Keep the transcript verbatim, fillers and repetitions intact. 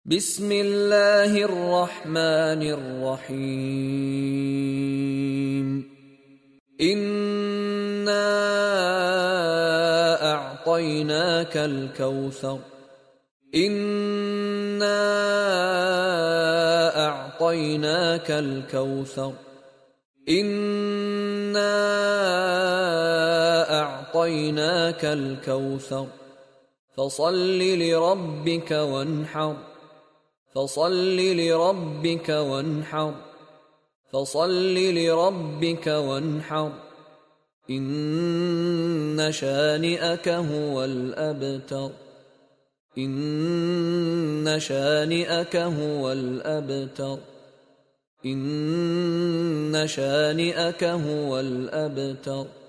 बिस्मिल्लाहिर रहमानिर रहीम। इन्ना अअतैनाकल कौसर। इन्ना अअतैनाकल कौसर। इन्ना अअतैनाकल कौसर फसल्लि लिरब्बिक वन्हर। फसल्लि लिरब्बिक वन्हर। फसल्लि लिरब्बिक वन्हर। इन्न शानिअक हुवल अबतर। इन्न शानिअक हुवल अबतर। इन्न शानिअक हुवल अबतर।